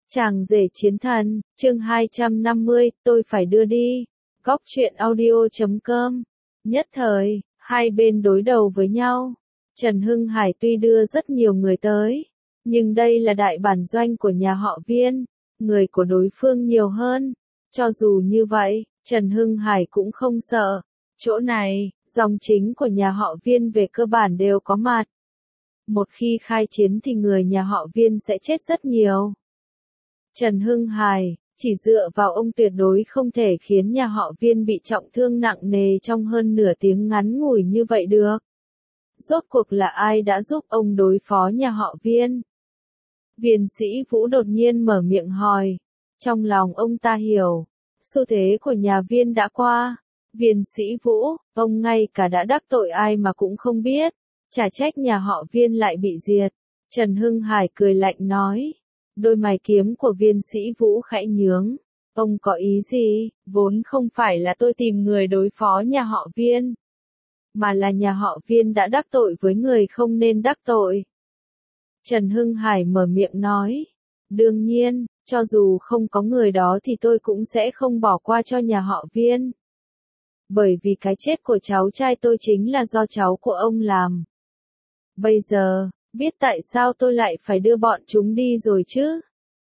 Chàng rể chiến thần, chương 250, tôi phải đưa đi. Góc truyện audio.com. Nhất thời, hai bên đối đầu với nhau. Trần Hưng Hải tuy đưa rất nhiều người tới, nhưng đây là đại bản doanh của nhà họ Viên, người của đối phương nhiều hơn. Cho dù như vậy, Trần Hưng Hải cũng không sợ. Chỗ này, dòng chính của nhà họ Viên về cơ bản đều có mặt. Một khi khai chiến thì người nhà họ Viên sẽ chết rất nhiều. Trần Hưng Hải, chỉ dựa vào ông tuyệt đối không thể khiến nhà họ Viên bị trọng thương nặng nề trong hơn nửa tiếng ngắn ngủi như vậy được. Rốt cuộc là ai đã giúp ông đối phó nhà họ Viên? Viên Sĩ Vũ đột nhiên mở miệng hỏi. Trong lòng ông ta hiểu, xu thế của nhà Viên đã qua. Viên Sĩ Vũ, ông ngay cả đã đắc tội ai mà cũng không biết. Chả trách nhà họ Viên lại bị diệt. Trần Hưng Hải cười lạnh nói. Đôi mày kiếm của Viên Sĩ Vũ khẽ nhướng. Ông có ý gì? Vốn không phải là tôi tìm người đối phó nhà họ Viên, mà là nhà họ Viên đã đắc tội với người không nên đắc tội. Trần Hưng Hải mở miệng nói. Đương nhiên, cho dù không có người đó thì tôi cũng sẽ không bỏ qua cho nhà họ Viên. Bởi vì cái chết của cháu trai tôi chính là do cháu của ông làm. Bây giờ, biết tại sao tôi lại phải đưa bọn chúng đi rồi chứ?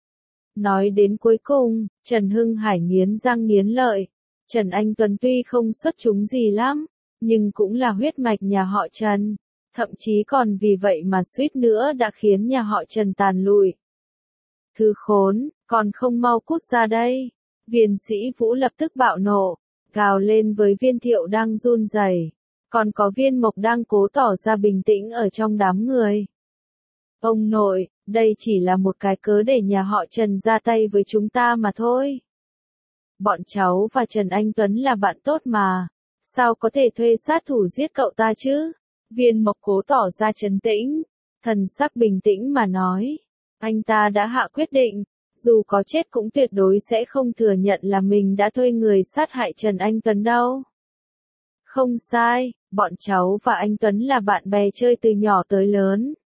Nói đến cuối cùng, Trần Hưng Hải nghiến răng nghiến lợi. Trần Anh Tuấn tuy không xuất chúng gì lắm, nhưng cũng là huyết mạch nhà họ Trần. Thậm chí còn vì vậy mà suýt nữa đã khiến nhà họ Trần tàn lụi. Thứ khốn, còn không mau cút ra đây. Viên Sĩ Vũ lập tức bạo nộ, gào lên với Viên Thiệu đang run rẩy. Còn có Viên Mộc đang cố tỏ ra bình tĩnh ở trong đám người. Ông nội, đây chỉ là một cái cớ để nhà họ Trần ra tay với chúng ta mà thôi. Bọn cháu và Trần Anh Tuấn là bạn tốt mà, sao có thể thuê sát thủ giết cậu ta chứ? Viên Mộc cố tỏ ra trấn tĩnh, thần sắc bình tĩnh mà nói. Anh ta đã hạ quyết định, dù có chết cũng tuyệt đối sẽ không thừa nhận là mình đã thuê người sát hại Trần Anh Tuấn đâu. Không sai, bọn cháu và anh Tuấn là bạn bè chơi từ nhỏ tới lớn.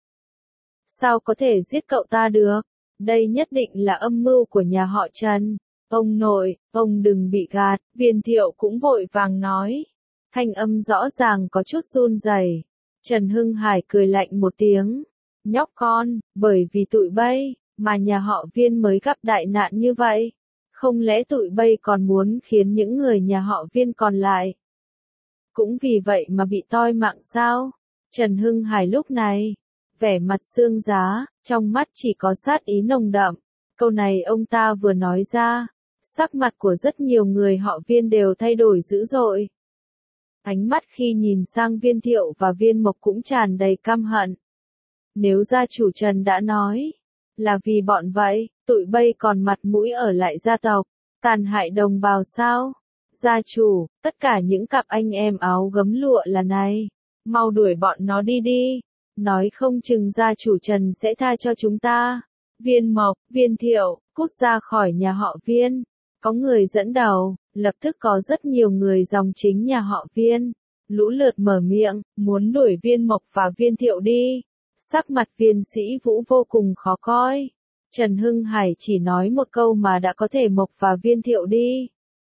Sao có thể giết cậu ta được? Đây nhất định là âm mưu của nhà họ Trần. Ông nội, ông đừng bị gạt. Viên Thiệu cũng vội vàng nói. Thanh âm rõ ràng có chút run rẩy. Trần Hưng Hải cười lạnh một tiếng. Nhóc con, bởi vì tụi bay, mà nhà họ Viên mới gặp đại nạn như vậy. Không lẽ tụi bay còn muốn khiến những người nhà họ Viên còn lại cũng vì vậy mà bị toi mạng sao? Trần Hưng Hải lúc này, vẻ mặt xương giá, trong mắt chỉ có sát ý nồng đậm. Câu này ông ta vừa nói ra, sắc mặt của rất nhiều người họ Viên đều thay đổi dữ dội. Ánh mắt khi nhìn sang Viên Thiệu và Viên Mộc cũng tràn đầy căm hận. Nếu gia chủ Trần đã nói, là vì bọn vậy, tụi bay còn mặt mũi ở lại gia tộc, tàn hại đồng bào sao? Gia chủ, tất cả những cặp anh em áo gấm lụa là này, mau đuổi bọn nó đi đi. Nói không chừng gia chủ Trần sẽ tha cho chúng ta. Viên Mộc, Viên Thiệu, cút ra khỏi nhà họ Viên. Có người dẫn đầu, lập tức có rất nhiều người dòng chính nhà họ Viên lũ lượt mở miệng, muốn đuổi Viên Mộc và Viên Thiệu đi. Sắc mặt Viên Sĩ Vũ vô cùng khó coi. Trần Hưng Hải chỉ nói một câu mà đã có thể Mộc và Viên Thiệu đi.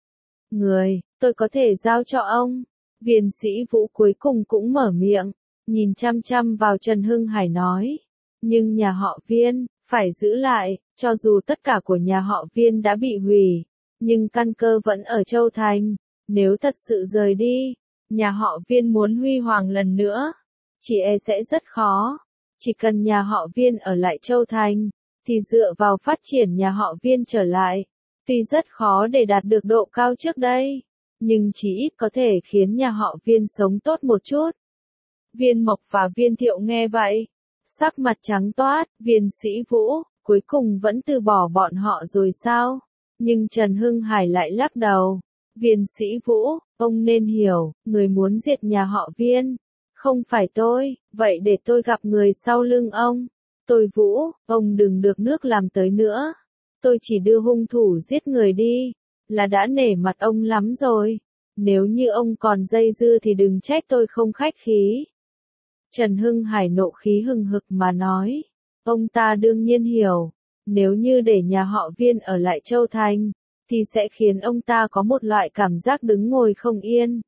Người, tôi có thể giao cho ông. Viên Sĩ Vũ cuối cùng cũng mở miệng, nhìn chăm chăm vào Trần Hưng Hải nói. Nhưng nhà họ Viên, phải giữ lại, cho dù tất cả của nhà họ Viên đã bị hủy, nhưng căn cơ vẫn ở Châu Thành. Nếu thật sự rời đi, nhà họ Viên muốn huy hoàng lần nữa, chỉ e sẽ rất khó. Chỉ cần nhà họ Viên ở lại Châu Thành, thì dựa vào phát triển nhà họ Viên trở lại, tuy rất khó để đạt được độ cao trước đây, nhưng chỉ ít có thể khiến nhà họ Viên sống tốt một chút. Viên Mộc và Viên Thiệu nghe vậy, sắc mặt trắng toát. Viên Sĩ Vũ, cuối cùng vẫn từ bỏ bọn họ rồi sao? Nhưng Trần Hưng Hải lại lắc đầu. Viên Sĩ Vũ, ông nên hiểu, người muốn diệt nhà họ Viên, không phải tôi, vậy để tôi gặp người sau lưng ông. Tôi Vũ, ông đừng được nước làm tới nữa. Tôi chỉ đưa hung thủ giết người đi, là đã nể mặt ông lắm rồi. Nếu như ông còn dây dưa thì đừng trách tôi không khách khí. Trần Hưng Hải nộ khí hừng hực mà nói. Ông ta đương nhiên hiểu, Nếu như để nhà họ Viên ở lại Châu Thành, thì sẽ khiến ông ta có một loại cảm giác đứng ngồi không yên.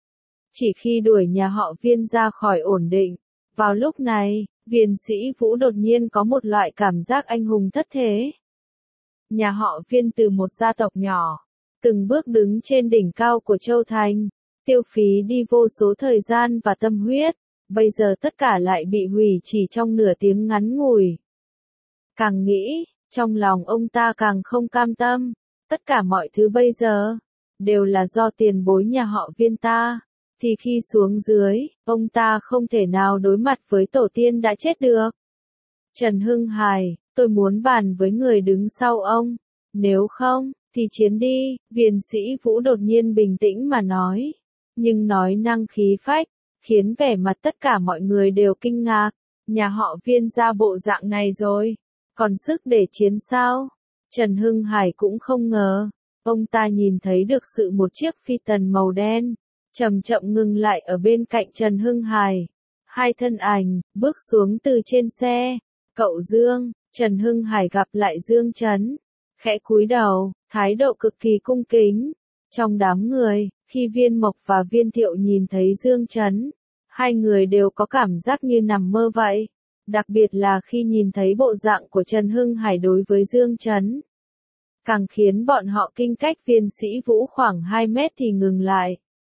Chỉ khi đuổi nhà họ Viên ra khỏi ổn định, vào lúc này, Viên Sĩ Vũ đột nhiên có một loại cảm giác anh hùng thất thế. Nhà họ Viên từ một gia tộc nhỏ, từng bước đứng trên đỉnh cao của Châu Thành, tiêu phí đi vô số thời gian và tâm huyết, bây giờ tất cả lại bị hủy chỉ trong nửa tiếng ngắn ngủi. Càng nghĩ, trong lòng ông ta càng không cam tâm, tất cả mọi thứ bây giờ, đều là do tiền bối nhà họ Viên ta, thì khi xuống dưới, ông ta không thể nào đối mặt với tổ tiên đã chết được. Trần Hưng Hải, tôi muốn bàn với người đứng sau ông, nếu không, thì chiến đi, Viên Sĩ Vũ đột nhiên bình tĩnh mà nói, nhưng nói năng khí phách, khiến vẻ mặt tất cả mọi người đều kinh ngạc, nhà họ Viên ra bộ dạng này rồi, còn sức để chiến sao? Trần Hưng Hải cũng không ngờ, ông ta nhìn thấy được một chiếc phi tần màu đen, chậm chậm ngừng lại ở bên cạnh Trần Hưng Hải. Hai thân ảnh, bước xuống từ trên xe. Cậu Dương, Trần Hưng Hải gặp lại Dương Chấn, khẽ cúi đầu, thái độ cực kỳ cung kính. Trong đám người, khi Viên Mộc và Viên Thiệu nhìn thấy Dương Chấn, hai người đều có cảm giác như nằm mơ vậy. Đặc biệt là khi nhìn thấy bộ dạng của Trần Hưng Hải đối với Dương Chấn. Càng khiến bọn họ kinh cách Viên Sĩ Vũ khoảng 2 mét thì ngừng lại.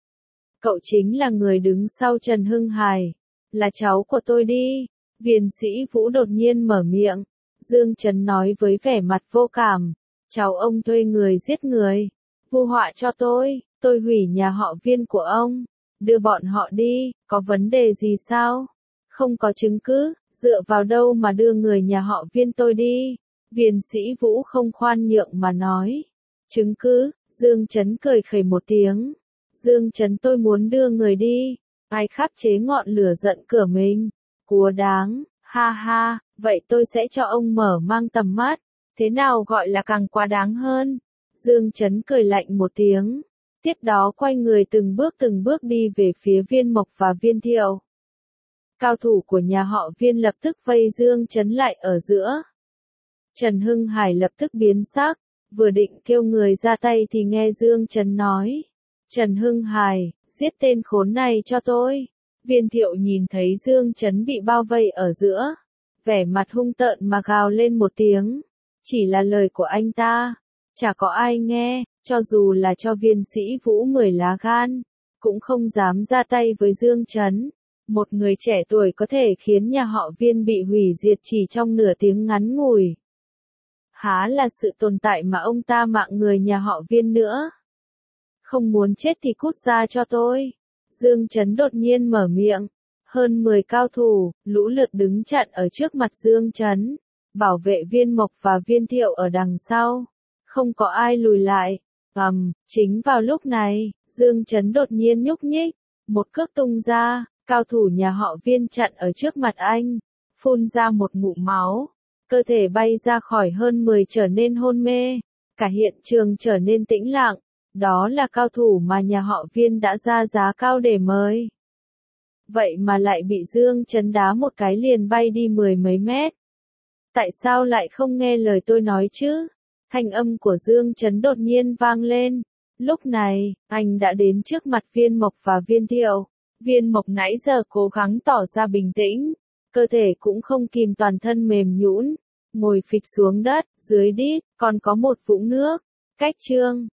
Cậu chính là người đứng sau Trần Hưng Hải, là cháu của tôi đi. Viên Sĩ Vũ đột nhiên mở miệng. Dương Chấn nói với vẻ mặt vô cảm. Cháu ông thuê người giết người, vu họa cho tôi hủy nhà họ Viên của ông. Đưa bọn họ đi, có vấn đề gì sao? Không có chứng cứ, dựa vào đâu mà đưa người nhà họ Viên tôi đi? Viên Sĩ Vũ không khoan nhượng mà nói. Chứng cứ, Dương Chấn cười khẩy một tiếng. Dương Chấn tôi muốn đưa người đi. Ai khắc chế ngọn lửa giận cửa mình? Cúa đáng, ha ha, vậy tôi sẽ cho ông mở mang tầm mắt. Thế nào gọi là càng quá đáng hơn? Dương Chấn cười lạnh một tiếng. Tiếp đó quay người từng bước đi về phía Viên Mộc và Viên Thiệu. Cao thủ của nhà họ Viên lập tức vây Dương Chấn lại ở giữa. Trần Hưng Hải lập tức biến sắc, vừa định kêu người ra tay thì nghe Dương Chấn nói. Trần Hưng Hải, giết tên khốn này cho tôi. Viên Thiệu nhìn thấy Dương Chấn bị bao vây ở giữa, vẻ mặt hung tợn mà gào lên một tiếng. Chỉ là lời của anh ta, chả có ai nghe, cho dù là cho Viên Sĩ Vũ 10 lá gan, cũng không dám ra tay với Dương Chấn. Một người trẻ tuổi có thể khiến nhà họ Viên bị hủy diệt chỉ trong nửa tiếng ngắn ngủi. Há là sự tồn tại mà ông ta mạng người nhà họ Viên nữa. Không muốn chết thì cút ra cho tôi. Dương Chấn đột nhiên mở miệng. Hơn 10 cao thủ, lũ lượt đứng chặn ở trước mặt Dương Chấn, bảo vệ Viên Mộc và Viên Thiệu ở đằng sau. Không có ai lùi lại. Chính vào lúc này, Dương Chấn đột nhiên nhúc nhích, một cước tung ra, cao thủ nhà họ Viên chặn ở trước mặt anh, phun ra một ngụm máu, cơ thể bay ra khỏi hơn 10 trở nên hôn mê, cả hiện trường trở nên tĩnh lặng. Đó là cao thủ mà nhà họ Viên đã ra giá cao để mời. Vậy mà lại bị Dương Chấn đá một cái liền bay đi 10 mấy mét. Tại sao lại không nghe lời tôi nói chứ? Thanh âm của Dương Chấn đột nhiên vang lên. Lúc này, anh đã đến trước mặt Viên Mộc và Viên Thiệu. Viên Mộc nãy giờ cố gắng tỏ ra bình tĩnh, cơ thể cũng không kìm toàn thân mềm nhũn, ngồi phịch xuống đất, dưới đít, còn có một vũng nước. Cách chương